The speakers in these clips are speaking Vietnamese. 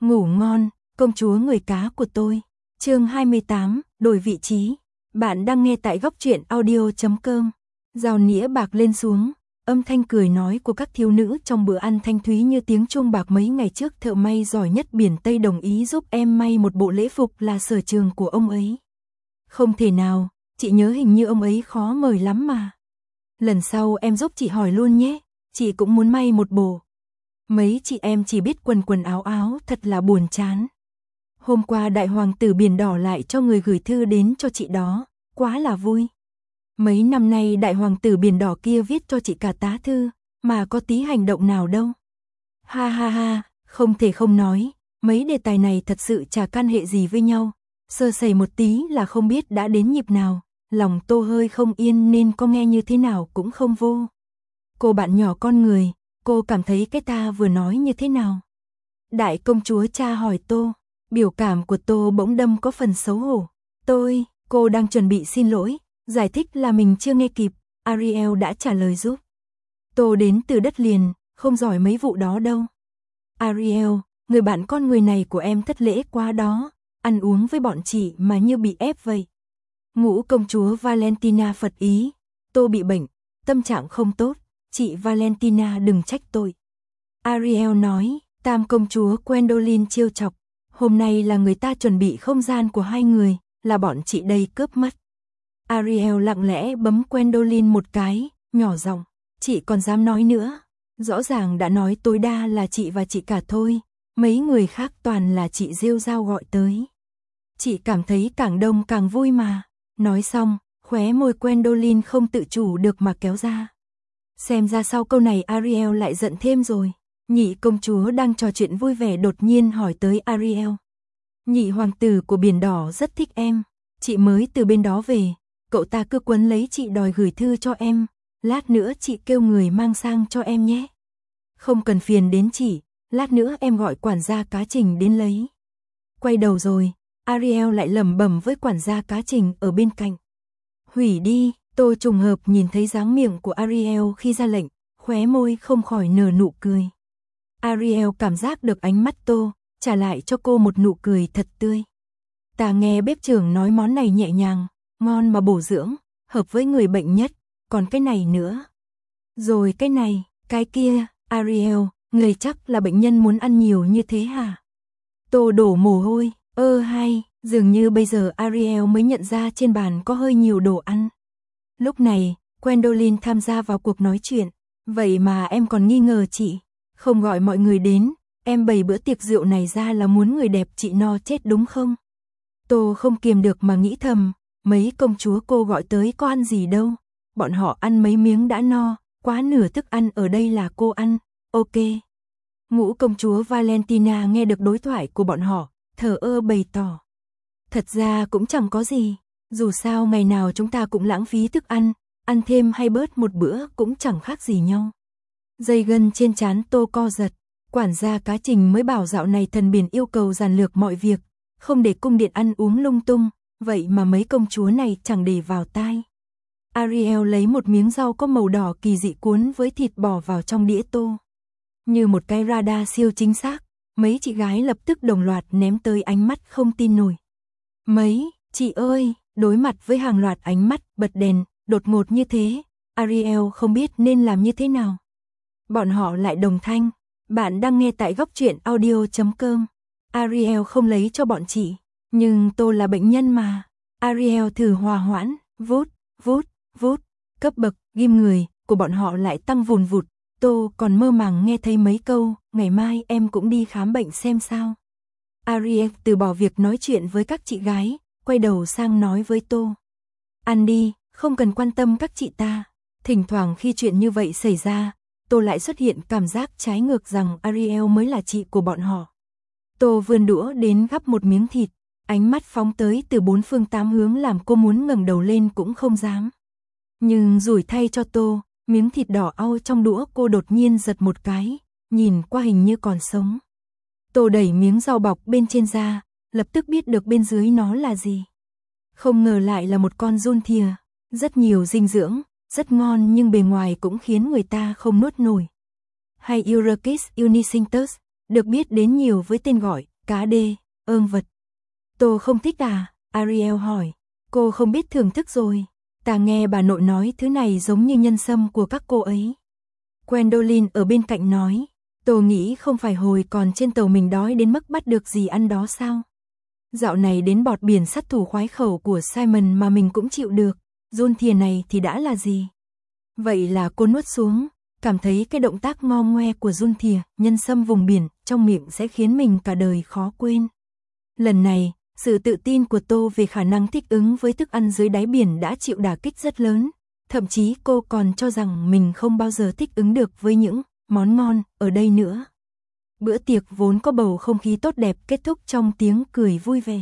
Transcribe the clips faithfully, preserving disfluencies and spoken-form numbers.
Ngủ ngon, công chúa người cá của tôi. Chương hai mươi tám, đổi vị trí. Bạn đang nghe tại góc truyện audio chấm com. Dao nĩa bạc lên xuống, âm thanh cười nói của các thiếu nữ trong bữa ăn thanh thúy như tiếng chuông bạc mấy ngày trước. Thợ may giỏi nhất biển Tây đồng ý giúp em may một bộ lễ phục là sở trường của ông ấy. Không thể nào, chị nhớ hình như ông ấy khó mời lắm mà. Lần sau em giúp chị hỏi luôn nhé, chị cũng muốn may một bộ. Mấy chị em chỉ biết quần quần áo áo, thật là buồn chán. Hôm qua đại hoàng tử Biển Đỏ lại cho người gửi thư đến cho chị đó, quá là vui. Mấy năm nay đại hoàng tử Biển Đỏ kia viết cho chị cả tá thư, mà có tí hành động nào đâu. Ha ha ha, không thể không nói, mấy đề tài này thật sự chả can hệ gì với nhau. Sơ sẩy một tí là không biết đã đến nhịp nào, lòng Tô hơi không yên nên có nghe như thế nào cũng không vô. Cô bạn nhỏ con người, cô cảm thấy cái ta vừa nói như thế nào? Đại công chúa cha hỏi Tô, biểu cảm của Tô bỗng đâm có phần xấu hổ. Tôi, cô đang chuẩn bị xin lỗi, giải thích là mình chưa nghe kịp, Ariel đã trả lời giúp. Tô đến từ đất liền, không giỏi mấy vụ đó đâu. Ariel, người bạn con người này của em thất lễ quá đó, ăn uống với bọn chị mà như bị ép vậy. Ngũ công chúa Valentina phật ý, Tô bị bệnh, tâm trạng không tốt, chị Valentina đừng trách tôi. Ariel nói, tam công chúa Gwendoline trêu chọc, hôm nay là người ta chuẩn bị không gian của hai người, là bọn chị đây cướp mất. Ariel lặng lẽ bấm Gwendoline một cái, nhỏ giọng, chị còn dám nói nữa, rõ ràng đã nói tối đa là chị và chị cả thôi, mấy người khác toàn là chị rêu rao gọi tới. Chị cảm thấy càng đông càng vui mà. Nói xong, khóe môi Gwendoline không tự chủ được mà kéo ra. Xem ra sau câu này Ariel lại giận thêm rồi. Nhị công chúa đang trò chuyện vui vẻ đột nhiên hỏi tới Ariel. Nhị hoàng tử của Biển Đỏ rất thích em. Chị mới từ bên đó về. Cậu ta cứ quấn lấy chị đòi gửi thư cho em. Lát nữa chị kêu người mang sang cho em nhé. Không cần phiền đến chị. Lát nữa em gọi quản gia Cá Trình đến lấy. Quay đầu rồi. Ariel lại lẩm bẩm với quản gia Cá Trình ở bên cạnh. Hủy đi, Tô trùng hợp nhìn thấy dáng miệng của Ariel khi ra lệnh, khóe môi không khỏi nở nụ cười. Ariel cảm giác được ánh mắt Tô, trả lại cho cô một nụ cười thật tươi. Ta nghe bếp trưởng nói món này nhẹ nhàng, ngon mà bổ dưỡng, hợp với người bệnh nhất, còn cái này nữa. Rồi cái này, cái kia, Ariel, người chắc là bệnh nhân muốn ăn nhiều như thế hả? Tô đổ mồ hôi. Ơ hay, dường như bây giờ Ariel mới nhận ra trên bàn có hơi nhiều đồ ăn. Lúc này, Gwendoline tham gia vào cuộc nói chuyện. Vậy mà em còn nghi ngờ chị, không gọi mọi người đến, em bày bữa tiệc rượu này ra là muốn người đẹp chị no chết đúng không? Tô không kiềm được mà nghĩ thầm, mấy công chúa cô gọi tới có ăn gì đâu. Bọn họ ăn mấy miếng đã no, quá nửa thức ăn ở đây là cô ăn, ok. Ngũ công chúa Valentina nghe được đối thoại của bọn họ. Thờ ơ bày tỏ. Thật ra cũng chẳng có gì, dù sao ngày nào chúng ta cũng lãng phí thức ăn, ăn thêm hay bớt một bữa cũng chẳng khác gì nhau. Dây gân trên trán Tô co giật, quản gia Cá Trình mới bảo dạo này thần biển yêu cầu giản lược mọi việc, không để cung điện ăn uống lung tung, vậy mà mấy công chúa này chẳng để vào tai. Ariel lấy một miếng rau có màu đỏ kỳ dị cuốn với thịt bò vào trong đĩa Tô. Như một cái radar siêu chính xác. Mấy chị gái lập tức đồng loạt ném tới ánh mắt không tin nổi. Mấy, chị ơi, đối mặt với hàng loạt ánh mắt bật đèn, đột ngột như thế, Ariel không biết nên làm như thế nào. Bọn họ lại đồng thanh, bạn đang nghe tại góc truyện audio chấm com. Ariel không lấy cho bọn chị, nhưng Tô là bệnh nhân mà. Ariel thử hòa hoãn, vút, vút, vút, cấp bậc, ghim người của bọn họ lại tăng vùn vụt. Tô còn mơ màng nghe thấy mấy câu, ngày mai em cũng đi khám bệnh xem sao. Ariel từ bỏ việc nói chuyện với các chị gái, quay đầu sang nói với Tô. Ăn đi, không cần quan tâm các chị ta. Thỉnh thoảng khi chuyện như vậy xảy ra, Tô lại xuất hiện cảm giác trái ngược rằng Ariel mới là chị của bọn họ. Tô vươn đũa đến gắp một miếng thịt, ánh mắt phóng tới từ bốn phương tám hướng làm cô muốn ngẩng đầu lên cũng không dám. Nhưng rủi thay cho Tô, miếng thịt đỏ au trong đũa cô đột nhiên giật một cái, nhìn qua hình như còn sống. Tô đẩy miếng rau bọc bên trên ra, lập tức biết được bên dưới nó là gì. Không ngờ lại là một con giun thìa, rất nhiều dinh dưỡng, rất ngon nhưng bề ngoài cũng khiến người ta không nuốt nổi. Hay Eurychus unicinctus, được biết đến nhiều với tên gọi cá đê, ương vật. Tô không thích à? Ariel hỏi. Cô không biết thưởng thức rồi. Ta nghe bà nội nói thứ này giống như nhân sâm của các cô ấy. Gwendoline ở bên cạnh nói. Tô nghĩ không phải hồi còn trên tàu mình đói đến mức bắt được gì ăn đó sao? Dạo này đến bọt biển sát thủ khoái khẩu của Simon mà mình cũng chịu được. Run thìa này thì đã là gì? Vậy là cô nuốt xuống, cảm thấy cái động tác ngo ngoe của run thìa, nhân sâm vùng biển, trong miệng sẽ khiến mình cả đời khó quên. Lần này, sự tự tin của Tô về khả năng thích ứng với thức ăn dưới đáy biển đã chịu đả kích rất lớn. Thậm chí cô còn cho rằng mình không bao giờ thích ứng được với những món ngon ở đây nữa. Bữa tiệc vốn có bầu không khí tốt đẹp kết thúc trong tiếng cười vui vẻ.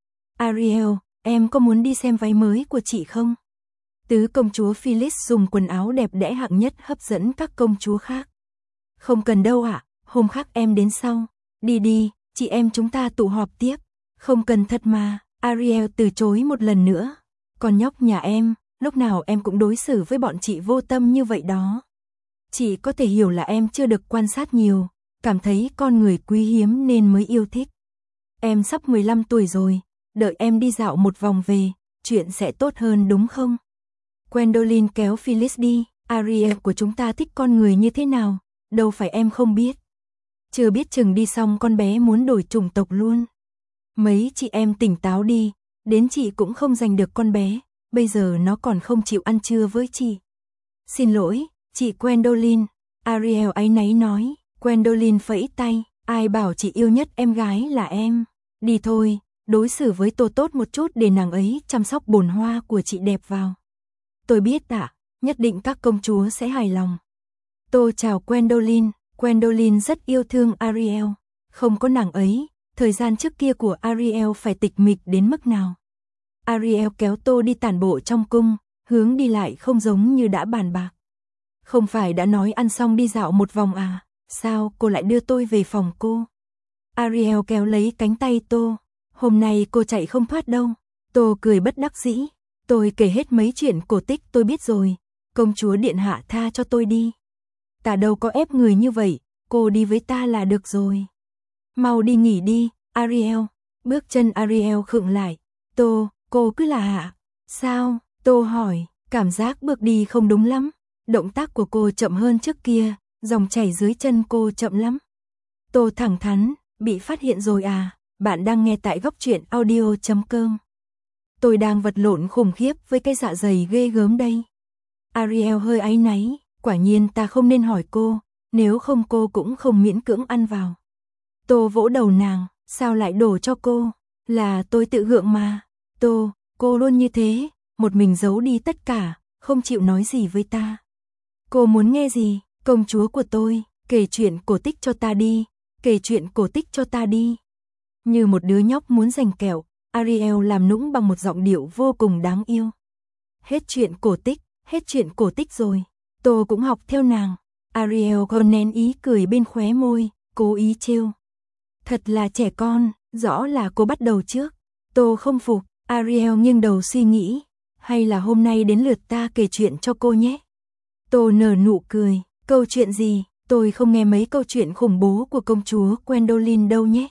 Ariel, em có muốn đi xem váy mới của chị không? Tứ công chúa Phyllis dùng quần áo đẹp đẽ hạng nhất hấp dẫn các công chúa khác. Không cần đâu ạ, hôm khác em đến sau. Đi đi, chị em chúng ta tụ họp tiếp. Không cần thật mà, Ariel từ chối một lần nữa. Con nhóc nhà em, lúc nào em cũng đối xử với bọn chị vô tâm như vậy đó. Chị có thể hiểu là em chưa được quan sát nhiều, cảm thấy con người quý hiếm nên mới yêu thích. Em sắp mười lăm tuổi rồi, đợi em đi dạo một vòng về, chuyện sẽ tốt hơn đúng không? Gwendoline kéo Phyllis đi, Ariel của chúng ta thích con người như thế nào, đâu phải em không biết. Chưa biết chừng đi xong con bé muốn đổi chủng tộc luôn. Mấy chị em tỉnh táo đi, đến chị cũng không giành được con bé, bây giờ nó còn không chịu ăn trưa với chị. Xin lỗi, chị Gwendoline, Ariel áy náy nói. Gwendoline phẩy tay, ai bảo chị yêu nhất em gái là em. Đi thôi, đối xử với Tô tốt một chút để nàng ấy chăm sóc bồn hoa của chị đẹp vào. Tôi biết ạ, nhất định các công chúa sẽ hài lòng. Tô chào Gwendoline, Gwendoline rất yêu thương Ariel. Không có nàng ấy, thời gian trước kia của Ariel phải tịch mịch đến mức nào. Ariel kéo Tô đi tản bộ trong cung, hướng đi lại không giống như đã bàn bạc. Không phải đã nói ăn xong đi dạo một vòng à, sao cô lại đưa tôi về phòng cô? Ariel kéo lấy cánh tay Tô, hôm nay cô chạy không thoát đâu. Tô cười bất đắc dĩ, tôi kể hết mấy chuyện cổ tích tôi biết rồi, công chúa điện hạ tha cho tôi đi. Ta đâu có ép người như vậy, cô đi với ta là được rồi. Mau đi nghỉ đi, Ariel. Bước chân Ariel khựng lại. Tô, cô cứ là hạ. Sao? Tô hỏi, cảm giác bước đi không đúng lắm. Động tác của cô chậm hơn trước kia, dòng chảy dưới chân cô chậm lắm. Tô thẳng thắn, bị phát hiện rồi à, bạn đang nghe tại góc truyện audio chấm com. Tôi đang vật lộn khủng khiếp với cái dạ dày ghê gớm đây. Ariel hơi áy náy, quả nhiên ta không nên hỏi cô, nếu không cô cũng không miễn cưỡng ăn vào. Tô vỗ đầu nàng, sao lại đổ cho cô, là tôi tự gượng mà. Tô, cô luôn như thế, một mình giấu đi tất cả, không chịu nói gì với ta. Cô muốn nghe gì, công chúa của tôi, kể chuyện cổ tích cho ta đi, kể chuyện cổ tích cho ta đi. Như một đứa nhóc muốn giành kẹo, Ariel làm nũng bằng một giọng điệu vô cùng đáng yêu. Hết chuyện cổ tích, hết chuyện cổ tích rồi. Tô cũng học theo nàng. Ariel còn nén ý cười bên khóe môi, cố ý trêu. Thật là trẻ con, rõ là cô bắt đầu trước. Tô không phục, Ariel nghiêng đầu suy nghĩ. Hay là hôm nay đến lượt ta kể chuyện cho cô nhé. Tô nở nụ cười, câu chuyện gì, tôi không nghe mấy câu chuyện khủng bố của công chúa Gwendoline đâu nhé.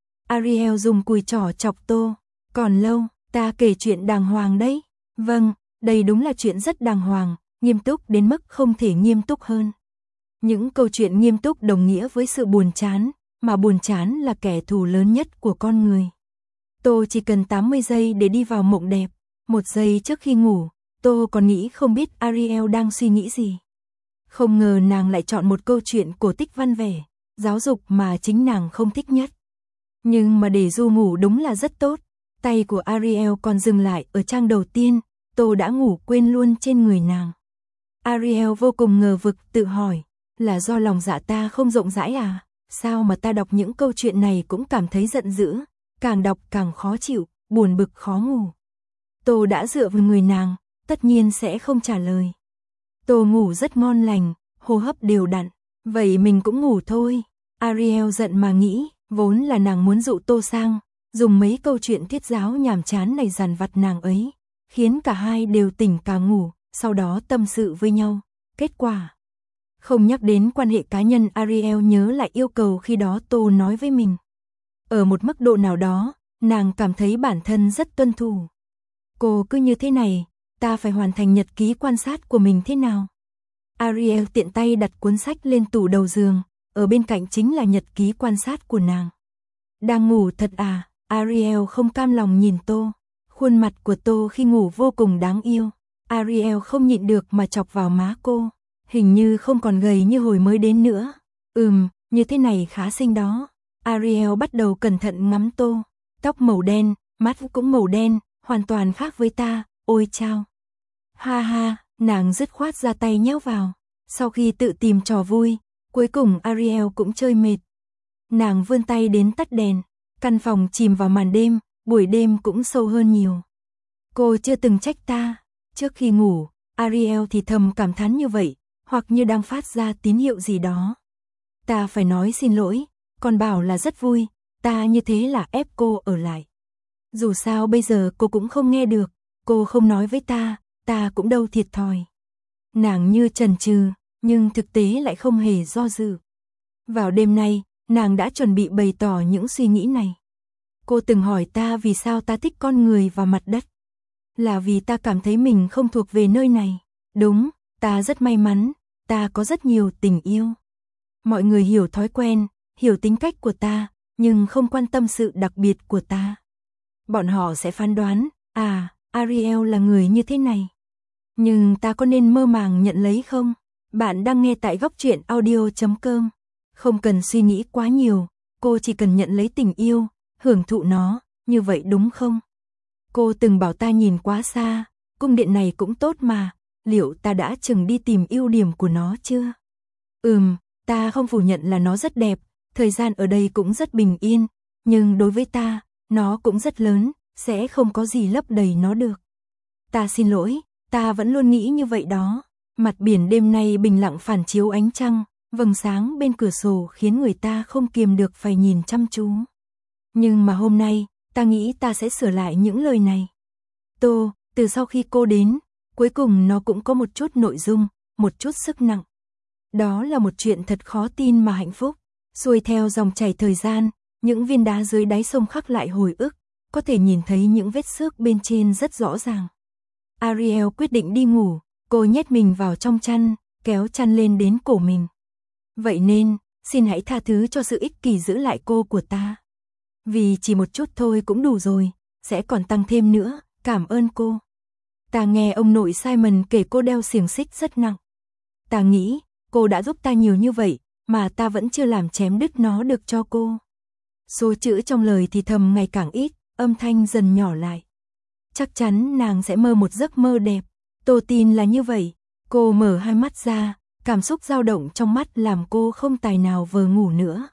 Ariel dùng cùi trỏ chọc Tô, còn lâu, ta kể chuyện đàng hoàng đấy. Vâng, đây đúng là chuyện rất đàng hoàng, nghiêm túc đến mức không thể nghiêm túc hơn. Những câu chuyện nghiêm túc đồng nghĩa với sự buồn chán, mà buồn chán là kẻ thù lớn nhất của con người. Tô chỉ cần tám mươi giây để đi vào mộng đẹp, một giây trước khi ngủ, Tô còn nghĩ không biết Ariel đang suy nghĩ gì. Không ngờ nàng lại chọn một câu chuyện cổ tích văn vẻ, giáo dục mà chính nàng không thích nhất. Nhưng mà để du ngủ đúng là rất tốt, tay của Ariel còn dừng lại ở trang đầu tiên, Tô đã ngủ quên luôn trên người nàng. Ariel vô cùng ngờ vực tự hỏi, là do lòng dạ ta không rộng rãi à, sao mà ta đọc những câu chuyện này cũng cảm thấy giận dữ, càng đọc càng khó chịu, buồn bực khó ngủ. Tô đã dựa vào người nàng, tất nhiên sẽ không trả lời. Tô ngủ rất ngon lành, hô hấp đều đặn, vậy mình cũng ngủ thôi. Ariel giận mà nghĩ, vốn là nàng muốn dụ Tô sang, dùng mấy câu chuyện thuyết giáo nhàm chán này dằn vặt nàng ấy, khiến cả hai đều tỉnh cả ngủ, sau đó tâm sự với nhau. Kết quả, không nhắc đến quan hệ cá nhân, Ariel nhớ lại yêu cầu khi đó Tô nói với mình. Ở một mức độ nào đó, nàng cảm thấy bản thân rất tuân thủ. Cô cứ như thế này, ta phải hoàn thành nhật ký quan sát của mình thế nào? Ariel tiện tay đặt cuốn sách lên tủ đầu giường, ở bên cạnh chính là nhật ký quan sát của nàng. Đang ngủ thật à? Ariel không cam lòng nhìn Tô. Khuôn mặt của Tô khi ngủ vô cùng đáng yêu. Ariel không nhịn được mà chọc vào má cô. Hình như không còn gầy như hồi mới đến nữa. Ừm, như thế này khá xinh đó. Ariel bắt đầu cẩn thận ngắm Tô. Tóc màu đen, mắt cũng màu đen, hoàn toàn khác với ta, ôi chao. Ha ha, nàng dứt khoát ra tay nhéo vào. Sau khi tự tìm trò vui, cuối cùng Ariel cũng chơi mệt. Nàng vươn tay đến tắt đèn, căn phòng chìm vào màn đêm, buổi đêm cũng sâu hơn nhiều. Cô chưa từng trách ta. Trước khi ngủ, Ariel thì thầm cảm thán như vậy, hoặc như đang phát ra tín hiệu gì đó. Ta phải nói xin lỗi, còn bảo là rất vui, ta như thế là ép cô ở lại. Dù sao bây giờ cô cũng không nghe được, cô không nói với ta, ta cũng đâu thiệt thòi. Nàng như chần chừ, nhưng thực tế lại không hề do dự. Vào đêm nay, nàng đã chuẩn bị bày tỏ những suy nghĩ này. Cô từng hỏi ta vì sao ta thích con người và mặt đất. Là vì ta cảm thấy mình không thuộc về nơi này. Đúng, ta rất may mắn, ta có rất nhiều tình yêu. Mọi người hiểu thói quen, hiểu tính cách của ta, nhưng không quan tâm sự đặc biệt của ta. Bọn họ sẽ phán đoán, à, Ariel là người như thế này. Nhưng ta có nên mơ màng nhận lấy không? Bạn đang nghe tại góc truyện audio chấm com. Không cần suy nghĩ quá nhiều, cô chỉ cần nhận lấy tình yêu, hưởng thụ nó, như vậy đúng không? Cô từng bảo ta nhìn quá xa, cung điện này cũng tốt mà, liệu ta đã chừng đi tìm ưu điểm của nó chưa? Ừm, ta không phủ nhận là nó rất đẹp, thời gian ở đây cũng rất bình yên, nhưng đối với ta, nó cũng rất lớn, sẽ không có gì lấp đầy nó được. Ta xin lỗi, ta vẫn luôn nghĩ như vậy đó. Mặt biển đêm nay bình lặng phản chiếu ánh trăng, vầng sáng bên cửa sổ khiến người ta không kiềm được phải nhìn chăm chú. Nhưng mà hôm nay, ta nghĩ ta sẽ sửa lại những lời này. Tô, từ sau khi cô đến, cuối cùng nó cũng có một chút nội dung, một chút sức nặng. Đó là một chuyện thật khó tin mà hạnh phúc. Xuôi theo dòng chảy thời gian, những viên đá dưới đáy sông khắc lại hồi ức, có thể nhìn thấy những vết xước bên trên rất rõ ràng. Ariel quyết định đi ngủ, cô nhét mình vào trong chăn, kéo chăn lên đến cổ mình. Vậy nên, xin hãy tha thứ cho sự ích kỷ giữ lại cô của ta. Vì chỉ một chút thôi cũng đủ rồi, sẽ còn tăng thêm nữa, cảm ơn cô. Ta nghe ông nội Simon kể cô đeo xiềng xích rất nặng. Ta nghĩ, cô đã giúp ta nhiều như vậy, mà ta vẫn chưa làm chém đứt nó được cho cô. Số chữ trong lời thì thầm ngày càng ít, âm thanh dần nhỏ lại. Chắc chắn nàng sẽ mơ một giấc mơ đẹp. Tô tin là như vậy. Cô mở hai mắt ra, cảm xúc dao động trong mắt làm cô không tài nào vờ ngủ nữa.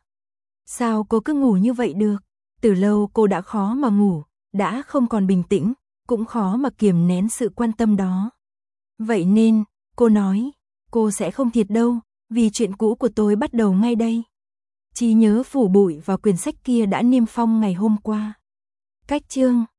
Sao cô cứ ngủ như vậy được? Từ lâu cô đã khó mà ngủ, đã không còn bình tĩnh, cũng khó mà kiềm nén sự quan tâm đó. Vậy nên, cô nói, cô sẽ không thiệt đâu, vì chuyện cũ của tôi bắt đầu ngay đây. Trí nhớ phủ bụi vào quyển sách kia đã niêm phong ngày hôm qua. Cách chương